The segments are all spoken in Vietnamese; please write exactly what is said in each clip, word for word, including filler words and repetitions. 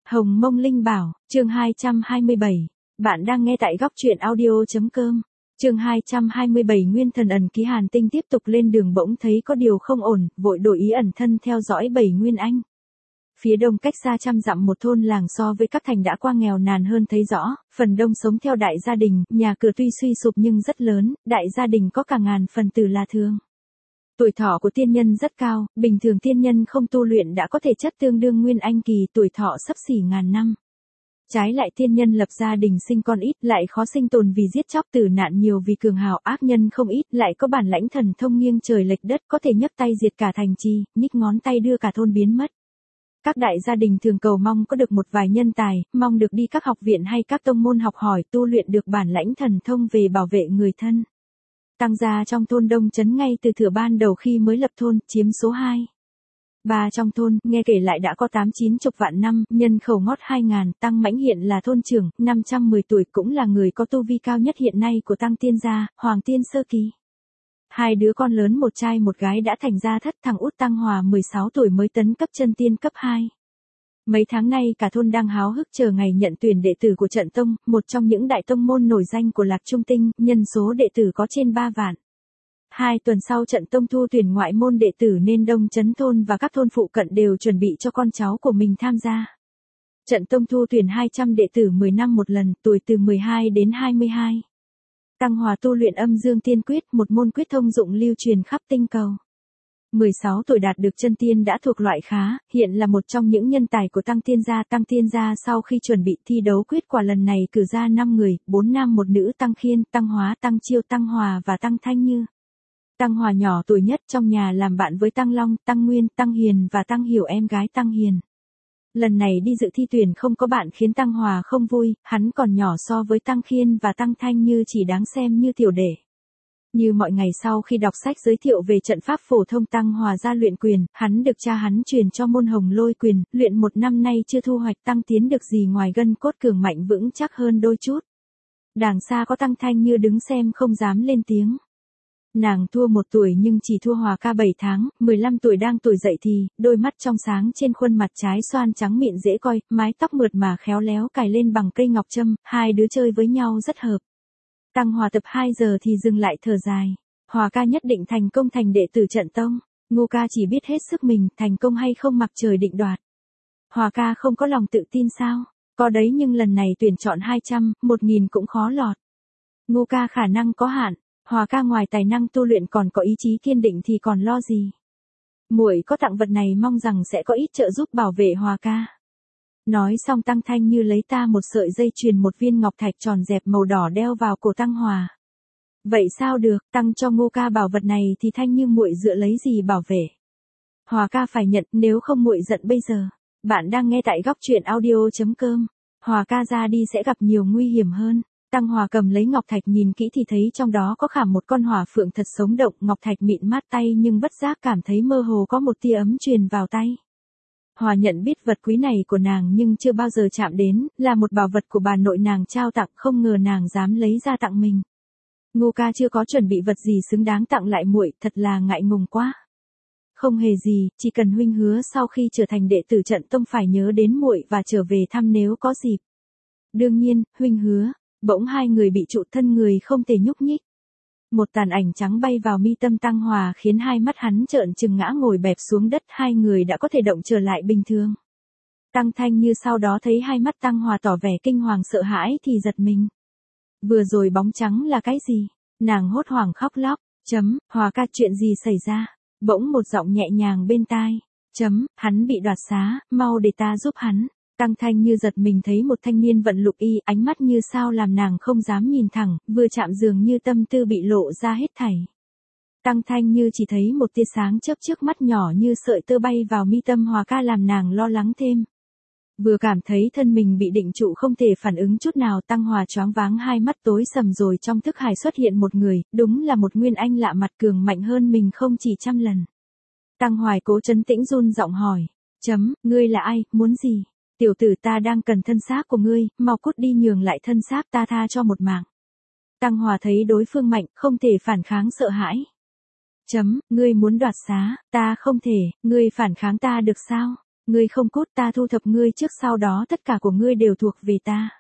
Hồng Mông Linh Bảo, chương hai trăm hai mươi bảy. Bạn đang nghe tại góc truyện audio.com. Chương hai trăm hai mươi bảy. Nguyên thần ẩn ký. Hàn Tinh tiếp tục lên đường bỗng thấy có điều không ổn, vội đổi ý ẩn thân theo dõi Bảy Nguyên Anh. Phía đông cách xa trăm dặm một thôn làng so với các thành đã qua nghèo nàn hơn thấy rõ, phần đông sống theo đại gia đình, nhà cửa tuy suy sụp nhưng rất lớn, đại gia đình có cả ngàn phần tử là thường. Tuổi thọ của tiên nhân rất cao, bình thường tiên nhân không tu luyện đã có thể chất tương đương Nguyên Anh kỳ, tuổi thọ sắp xỉ ngàn năm. Trái lại tiên nhân lập gia đình sinh con ít, lại khó sinh tồn vì giết chóc tử nạn nhiều, vì cường hào ác nhân không ít, lại có bản lãnh thần thông nghiêng trời lệch đất, có thể nhấc tay diệt cả thành trì, nhích ngón tay đưa cả thôn biến mất. Các đại gia đình thường cầu mong có được một vài nhân tài, mong được đi các học viện hay các tông môn học hỏi, tu luyện được bản lãnh thần thông về bảo vệ người thân. Tăng gia trong thôn Đông Trấn ngay từ thửa ban đầu khi mới lập thôn, chiếm số hai. Ba trong thôn, nghe kể lại đã có tám chín chục vạn năm, nhân khẩu ngót hai ngàn, Tăng Mãnh hiện là thôn trưởng, năm trăm mười tuổi, cũng là người có tu vi cao nhất hiện nay của Tăng Tiên gia, Hoàng Tiên sơ kỳ. Hai đứa con lớn một trai một gái đã thành gia thất, thằng út Tăng Hòa mười sáu tuổi mới tấn cấp chân tiên cấp hai. Mấy tháng nay cả thôn đang háo hức chờ ngày nhận tuyển đệ tử của Trận Tông, một trong những đại tông môn nổi danh của Lạc Trung Tinh, nhân số đệ tử có trên ba vạn. Hai tuần sau Trận Tông thu tuyển ngoại môn đệ tử nên Đông Trấn thôn và các thôn phụ cận đều chuẩn bị cho con cháu của mình tham gia. Trận Tông thu tuyển hai trăm đệ tử mười năm một lần, tuổi từ mười hai đến hai mươi hai. Tăng Hòa tu luyện Âm Dương Tiên Quyết, một môn quyết thông dụng lưu truyền khắp tinh cầu. mười sáu tuổi đạt được chân tiên đã thuộc loại khá, hiện là một trong những nhân tài của Tăng Tiên gia. Tăng Tiên gia sau khi chuẩn bị thi đấu quyết quả lần này cử ra năm người, bốn nam một nữ: Tăng Khiên, Tăng Hóa, Tăng Chiêu, Tăng Hòa và Tăng Thanh Như. Tăng Hòa nhỏ tuổi nhất trong nhà, làm bạn với Tăng Long, Tăng Nguyên, Tăng Hiền và Tăng Hiểu, em gái Tăng Hiền. Lần này đi dự thi tuyển không có bạn khiến Tăng Hòa không vui, hắn còn nhỏ so với Tăng Khiên và Tăng Thanh Như, chỉ đáng xem như tiểu đệ. Như mọi ngày sau khi đọc sách giới thiệu về trận pháp phổ thông, Tăng Hòa ra luyện quyền, hắn được cha hắn truyền cho môn Hồng Lôi quyền, luyện một năm nay chưa thu hoạch tăng tiến được gì ngoài gân cốt cường mạnh vững chắc hơn đôi chút. Đằng xa có Tăng Thanh Như đứng xem không dám lên tiếng. Nàng thua một tuổi nhưng chỉ thua Hòa ca bảy tháng, mười lăm tuổi đang tuổi dậy thì, đôi mắt trong sáng, trên khuôn mặt trái xoan trắng mịn dễ coi, mái tóc mượt mà khéo léo cài lên bằng cây ngọc trâm, hai đứa chơi với nhau rất hợp. Tăng Hòa tập hai giờ thì dừng lại thở dài. Hòa ca nhất định thành công thành đệ tử Trận Tông. Ngô ca chỉ biết hết sức mình, thành công hay không mặc trời định đoạt. Hòa ca không có lòng tự tin sao? Có đấy, nhưng lần này tuyển chọn hai trăm, một nghìn cũng khó lọt. Ngô ca khả năng có hạn. Hòa ca ngoài tài năng tu luyện còn có ý chí kiên định thì còn lo gì. Muội có tặng vật này mong rằng sẽ có ít trợ giúp bảo vệ Hòa ca. Nói xong Tăng Thanh Như lấy ta một sợi dây chuyền, một viên ngọc thạch tròn dẹp màu đỏ đeo vào cổ Tăng Hòa. Vậy sao được, Tăng cho Ngô ca bảo vật này thì Thanh Như muội dựa lấy gì bảo vệ. Hòa ca phải nhận, nếu không muội giận bây giờ. Bạn đang nghe tại góc truyện audio.com. Hòa ca ra đi sẽ gặp nhiều nguy hiểm hơn. Tăng Hòa cầm lấy ngọc thạch nhìn kỹ thì thấy trong đó có khảm một con hỏa phượng thật sống động, ngọc thạch mịn mát tay nhưng bất giác cảm thấy mơ hồ có một tia ấm truyền vào tay. Hòa nhận biết vật quý này của nàng nhưng chưa bao giờ chạm đến, là một bảo vật của bà nội nàng trao tặng, không ngờ nàng dám lấy ra tặng mình. Ngô ca chưa có chuẩn bị vật gì xứng đáng tặng lại muội, thật là ngại ngùng quá. Không hề gì, chỉ cần huynh hứa sau khi trở thành đệ tử Trận Tông phải nhớ đến muội và trở về thăm nếu có dịp. Đương nhiên, huynh hứa. Bỗng hai người bị trụ thân người không thể nhúc nhích. Một tàn ảnh trắng bay vào mi tâm Tăng Hòa khiến hai mắt hắn trợn trừng, ngã ngồi bẹp xuống đất, hai người đã có thể động trở lại bình thường. Tăng Thanh Như sau đó thấy hai mắt Tăng Hòa tỏ vẻ kinh hoàng sợ hãi thì giật mình. Vừa rồi bóng trắng là cái gì? Nàng hốt hoảng khóc lóc. Chấm, Hòa ca chuyện gì xảy ra? Bỗng một giọng nhẹ nhàng bên tai. Chấm, hắn bị đoạt xá, mau để ta giúp hắn. Tăng Thanh Như giật mình thấy một thanh niên vận lục y, ánh mắt như sao làm nàng không dám nhìn thẳng, vừa chạm dường như tâm tư bị lộ ra hết thảy. Tăng Thanh Như chỉ thấy một tia sáng chớp trước mắt nhỏ như sợi tơ bay vào mi tâm Hòa ca làm nàng lo lắng thêm. Vừa cảm thấy thân mình bị định trụ không thể phản ứng chút nào, Tăng Hòa choáng váng, hai mắt tối sầm rồi trong thức hải xuất hiện một người, đúng là một Nguyên Anh lạ mặt, cường mạnh hơn mình không chỉ trăm lần. Tăng Hoài cố trấn tĩnh run giọng hỏi. Chấm, ngươi là ai, muốn gì? Tiểu tử ta đang cần thân xác của ngươi, mau cút đi nhường lại thân xác ta tha cho một mạng. Tăng Hòa thấy đối phương mạnh, không thể phản kháng sợ hãi. Chấm, ngươi muốn đoạt xá, ta không thể, ngươi phản kháng ta được sao? Ngươi không cút ta thu thập ngươi trước sau đó tất cả của ngươi đều thuộc về ta.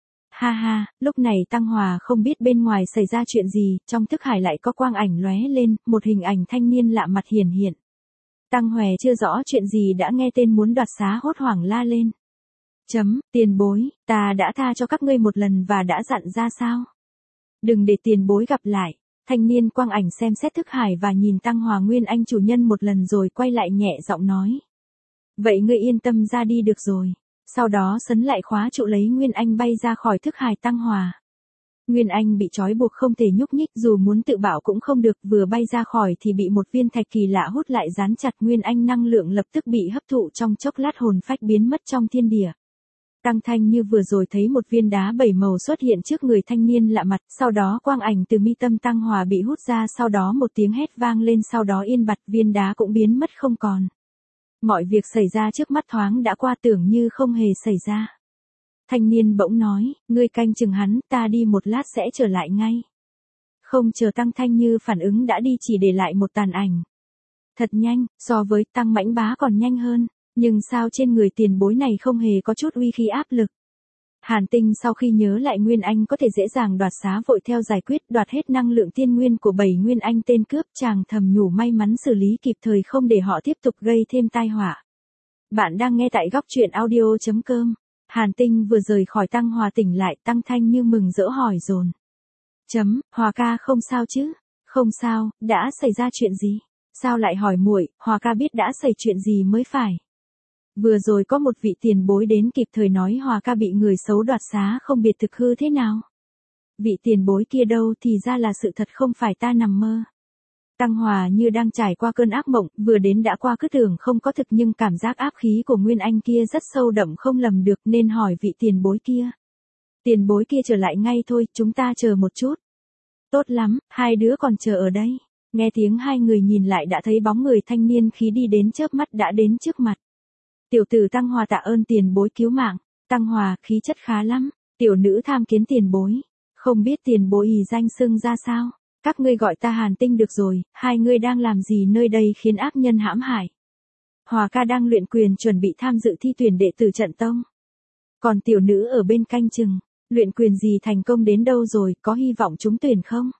Ha ha, lúc này Tăng Hòa không biết bên ngoài xảy ra chuyện gì, trong thức hải lại có quang ảnh lóe lên, một hình ảnh thanh niên lạ mặt hiển hiện. Tăng Hòe chưa rõ chuyện gì đã nghe tên muốn đoạt xá hốt hoảng la lên. Chấm, tiền bối, ta đã tha cho các ngươi một lần và đã dặn ra sao? Đừng để tiền bối gặp lại. Thanh niên quang ảnh xem xét thức hải và nhìn Tăng Hòa Nguyên Anh chủ nhân một lần rồi quay lại nhẹ giọng nói. Vậy ngươi yên tâm ra đi được rồi. Sau đó sấn lại khóa trụ lấy Nguyên Anh bay ra khỏi thức hải Tăng Hòa. Nguyên Anh bị trói buộc không thể nhúc nhích, dù muốn tự bảo cũng không được, vừa bay ra khỏi thì bị một viên thạch kỳ lạ hút lại dán chặt. Nguyên Anh năng lượng lập tức bị hấp thụ, trong chốc lát hồn phách biến mất trong thiên địa. Tăng Thanh Như vừa rồi thấy một viên đá bảy màu xuất hiện trước người thanh niên lạ mặt, sau đó quang ảnh từ mi tâm Tăng Hòa bị hút ra, sau đó một tiếng hét vang lên, sau đó yên bặt, viên đá cũng biến mất không còn. Mọi việc xảy ra trước mắt thoáng đã qua, tưởng như không hề xảy ra. Thanh niên bỗng nói, ngươi canh chừng hắn, ta đi một lát sẽ trở lại ngay. Không chờ Tăng Thanh Như phản ứng đã đi, chỉ để lại một tàn ảnh. Thật nhanh, so với Tăng Mãnh Bá còn nhanh hơn, nhưng sao trên người tiền bối này không hề có chút uy khí áp lực. Hàn Tinh sau khi nhớ lại Nguyên Anh có thể dễ dàng đoạt xá vội theo giải quyết, đoạt hết năng lượng tiên nguyên của bảy Nguyên Anh tên cướp, chàng thầm nhủ may mắn xử lý kịp thời không để họ tiếp tục gây thêm tai họa. Bạn đang nghe tại góc truyện audio chấm com. Hàn Tinh vừa rời khỏi Tăng Hòa tỉnh lại, Tăng Thanh Như mừng rỡ hỏi dồn. Chấm, Hòa ca không sao chứ? Không sao, đã xảy ra chuyện gì? Sao lại hỏi muội? Hòa ca biết đã xảy chuyện gì mới phải. Vừa rồi có một vị tiền bối đến kịp thời nói Hòa ca bị người xấu đoạt xá, không biết thực hư thế nào. Vị tiền bối kia đâu, thì ra là sự thật, không phải ta nằm mơ. Tăng Hòa như đang trải qua cơn ác mộng, vừa đến đã qua cứ tưởng không có thực, nhưng cảm giác áp khí của Nguyên Anh kia rất sâu đậm không lầm được, nên hỏi vị tiền bối kia. Tiền bối kia trở lại ngay thôi, chúng ta chờ một chút. Tốt lắm, hai đứa còn chờ ở đây. Nghe tiếng hai người nhìn lại đã thấy bóng người thanh niên khí đi đến, chớp mắt đã đến trước mặt. Tiểu tử Tăng Hòa tạ ơn tiền bối cứu mạng. Tăng Hòa, khí chất khá lắm. Tiểu nữ tham kiến tiền bối. Không biết tiền bối ý danh xưng ra sao? Các ngươi gọi ta Hàn Tinh được rồi, hai ngươi đang làm gì nơi đây khiến ác nhân hãm hại? Hòa ca đang luyện quyền chuẩn bị tham dự thi tuyển đệ tử trận tông. Còn tiểu nữ ở bên canh chừng, luyện quyền gì thành công đến đâu rồi, có hy vọng trúng tuyển không?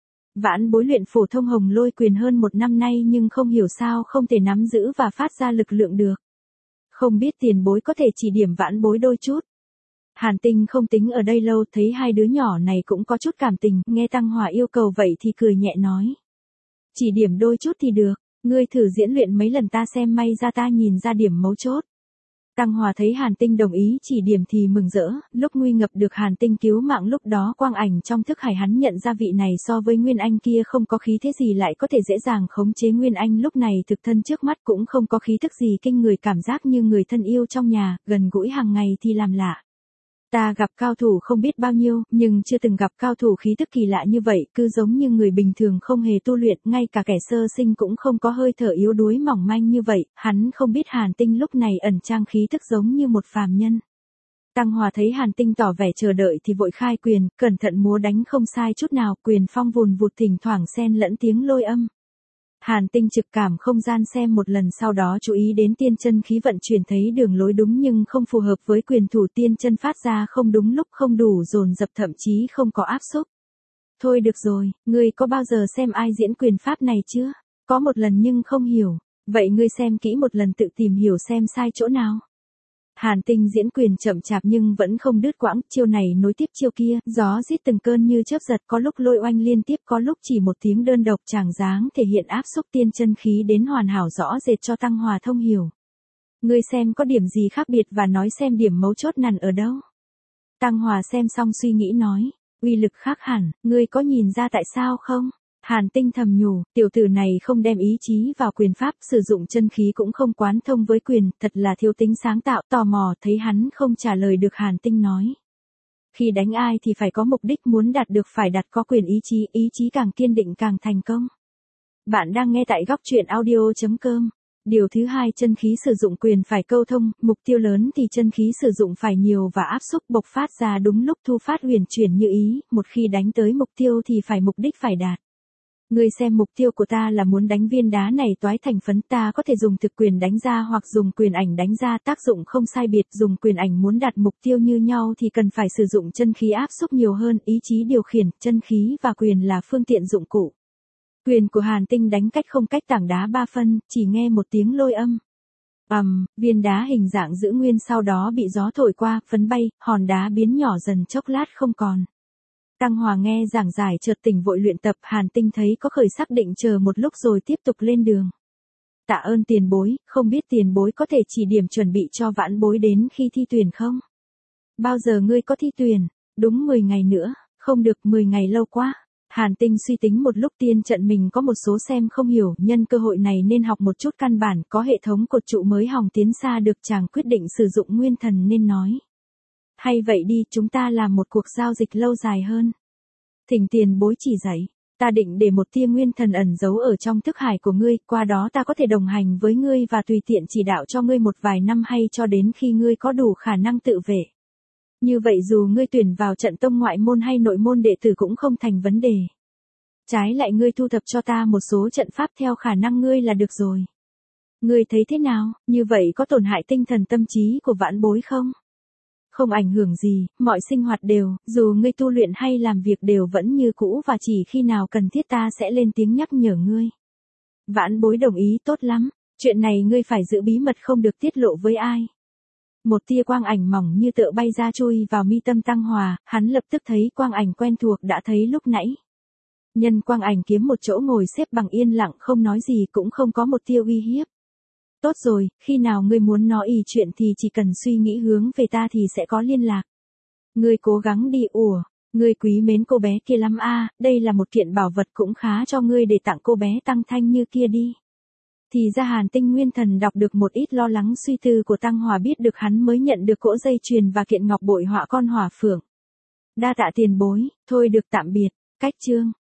Vãn bối luyện phổ thông hồng lôi quyền hơn một năm nay nhưng không hiểu sao không thể nắm giữ và phát ra lực lượng được. Không biết tiền bối có thể chỉ điểm vãn bối đôi chút. Hàn Tinh không tính ở đây lâu, thấy hai đứa nhỏ này cũng có chút cảm tình, nghe Tăng Hòa yêu cầu vậy thì cười nhẹ nói. Chỉ điểm đôi chút thì được, ngươi thử diễn luyện mấy lần ta xem, may ra ta nhìn ra điểm mấu chốt. Tăng Hòa thấy Hàn Tinh đồng ý chỉ điểm thì mừng rỡ, lúc nguy ngập được Hàn Tinh cứu mạng, lúc đó quang ảnh trong thức hải hắn nhận ra vị này so với Nguyên Anh kia không có khí thế gì lại có thể dễ dàng khống chế. Nguyên Anh lúc này thực thân trước mắt cũng không có khí thức gì kinh người, cảm giác như người thân yêu trong nhà, gần gũi hàng ngày thì làm lạ. Ta gặp cao thủ không biết bao nhiêu, nhưng chưa từng gặp cao thủ khí tức kỳ lạ như vậy, cứ giống như người bình thường không hề tu luyện, ngay cả kẻ sơ sinh cũng không có hơi thở yếu đuối mỏng manh như vậy. Hắn không biết Hàn Tinh lúc này ẩn trang khí tức giống như một phàm nhân. Tăng Hòa thấy Hàn Tinh tỏ vẻ chờ đợi thì vội khai quyền, cẩn thận múa đánh không sai chút nào, quyền phong vùn vụt thỉnh thoảng xen lẫn tiếng lôi âm. Hàn Tinh trực cảm không gian xem một lần, sau đó chú ý đến tiên chân khí vận chuyển, thấy đường lối đúng nhưng không phù hợp với quyền thủ, tiên chân phát ra không đúng lúc, không đủ dồn dập, thậm chí không có áp xúc. Thôi được rồi, ngươi có bao giờ xem ai diễn quyền pháp này chưa? Có một lần nhưng không hiểu. Vậy ngươi xem kỹ một lần tự tìm hiểu xem sai chỗ nào. Hàn Tinh diễn quyền chậm chạp nhưng vẫn không đứt quãng, chiêu này nối tiếp chiêu kia, gió rít từng cơn như chớp giật, có lúc lôi oanh liên tiếp, có lúc chỉ một tiếng đơn độc, chàng dáng thể hiện áp xúc tiên chân khí đến hoàn hảo rõ rệt cho Tăng Hòa thông hiểu. Ngươi xem có điểm gì khác biệt và nói xem điểm mấu chốt nằm ở đâu. Tăng Hòa xem xong suy nghĩ nói, uy lực khác hẳn, ngươi có nhìn ra tại sao không? Hàn Tinh thầm nhủ, tiểu tử này không đem ý chí vào quyền pháp, sử dụng chân khí cũng không quán thông với quyền, thật là thiếu tính sáng tạo. Tò mò thấy hắn không trả lời được, Hàn Tinh nói. Khi đánh ai thì phải có mục đích, muốn đạt được phải đặt có quyền ý chí, ý chí càng kiên định càng thành công. Bạn đang nghe tại góc truyện audio chấm com. Điều thứ hai, chân khí sử dụng quyền phải câu thông, mục tiêu lớn thì chân khí sử dụng phải nhiều và áp xúc bộc phát ra đúng lúc, thu phát huyền chuyển như ý, một khi đánh tới mục tiêu thì phải mục đích phải đạt. Ngươi xem mục tiêu của ta là muốn đánh viên đá này toái thành phấn, ta có thể dùng thực quyền đánh ra hoặc dùng quyền ảnh đánh ra, tác dụng không sai biệt, dùng quyền ảnh muốn đạt mục tiêu như nhau thì cần phải sử dụng chân khí áp xúc nhiều hơn, ý chí điều khiển, chân khí và quyền là phương tiện dụng cụ. Quyền của Hàn Tinh đánh cách không cách tảng đá ba phân, chỉ nghe một tiếng lôi âm. ầm, um, viên đá hình dạng giữ nguyên sau đó bị gió thổi qua, phấn bay, hòn đá biến nhỏ dần chốc lát không còn. Tăng Hòa nghe giảng giải chợt tỉnh vội luyện tập, Hàn Tinh thấy có khởi sắc định chờ một lúc rồi tiếp tục lên đường. Tạ ơn tiền bối, không biết tiền bối có thể chỉ điểm chuẩn bị cho vãn bối đến khi thi tuyển không? Bao giờ ngươi có thi tuyển? Đúng mười ngày nữa, không được mười ngày lâu quá. Hàn Tinh suy tính một lúc tiên trận mình có một số xem không hiểu, nhân cơ hội này nên học một chút căn bản, có hệ thống cột trụ mới hòng tiến xa được, chàng quyết định sử dụng nguyên thần nên nói. Hay vậy đi, chúng ta làm một cuộc giao dịch lâu dài hơn. Thỉnh tiền bối chỉ dạy, ta định để một tia nguyên thần ẩn giấu ở trong thức hải của ngươi, qua đó ta có thể đồng hành với ngươi và tùy tiện chỉ đạo cho ngươi một vài năm hay cho đến khi ngươi có đủ khả năng tự vệ. Như vậy dù ngươi tuyển vào trận tông ngoại môn hay nội môn đệ tử cũng không thành vấn đề. Trái lại ngươi thu thập cho ta một số trận pháp theo khả năng ngươi là được rồi. Ngươi thấy thế nào, như vậy có tổn hại tinh thần tâm trí của vãn bối không? Không ảnh hưởng gì, mọi sinh hoạt đều, dù ngươi tu luyện hay làm việc đều vẫn như cũ và chỉ khi nào cần thiết ta sẽ lên tiếng nhắc nhở ngươi. Vãn bối đồng ý, tốt lắm, chuyện này ngươi phải giữ bí mật không được tiết lộ với ai. Một tia quang ảnh mỏng như tựa bay ra chui vào mi tâm Tăng Hòa, hắn lập tức thấy quang ảnh quen thuộc đã thấy lúc nãy. Nhân quang ảnh kiếm một chỗ ngồi xếp bằng yên lặng không nói gì cũng không có một tia uy hiếp. Tốt rồi, khi nào ngươi muốn nói ý chuyện thì chỉ cần suy nghĩ hướng về ta thì sẽ có liên lạc. Ngươi cố gắng đi. Ủa, ngươi quý mến cô bé kia lắm a, đây là một kiện bảo vật cũng khá cho ngươi để tặng cô bé Tăng Thanh như kia đi. Thì ra Hàn Tinh nguyên thần đọc được một ít lo lắng suy tư của Tăng Hòa, biết được hắn mới nhận được cỗ dây chuyền và kiện ngọc bội họa con hỏa phượng. Đa tạ tiền bối, thôi được tạm biệt, cách chương.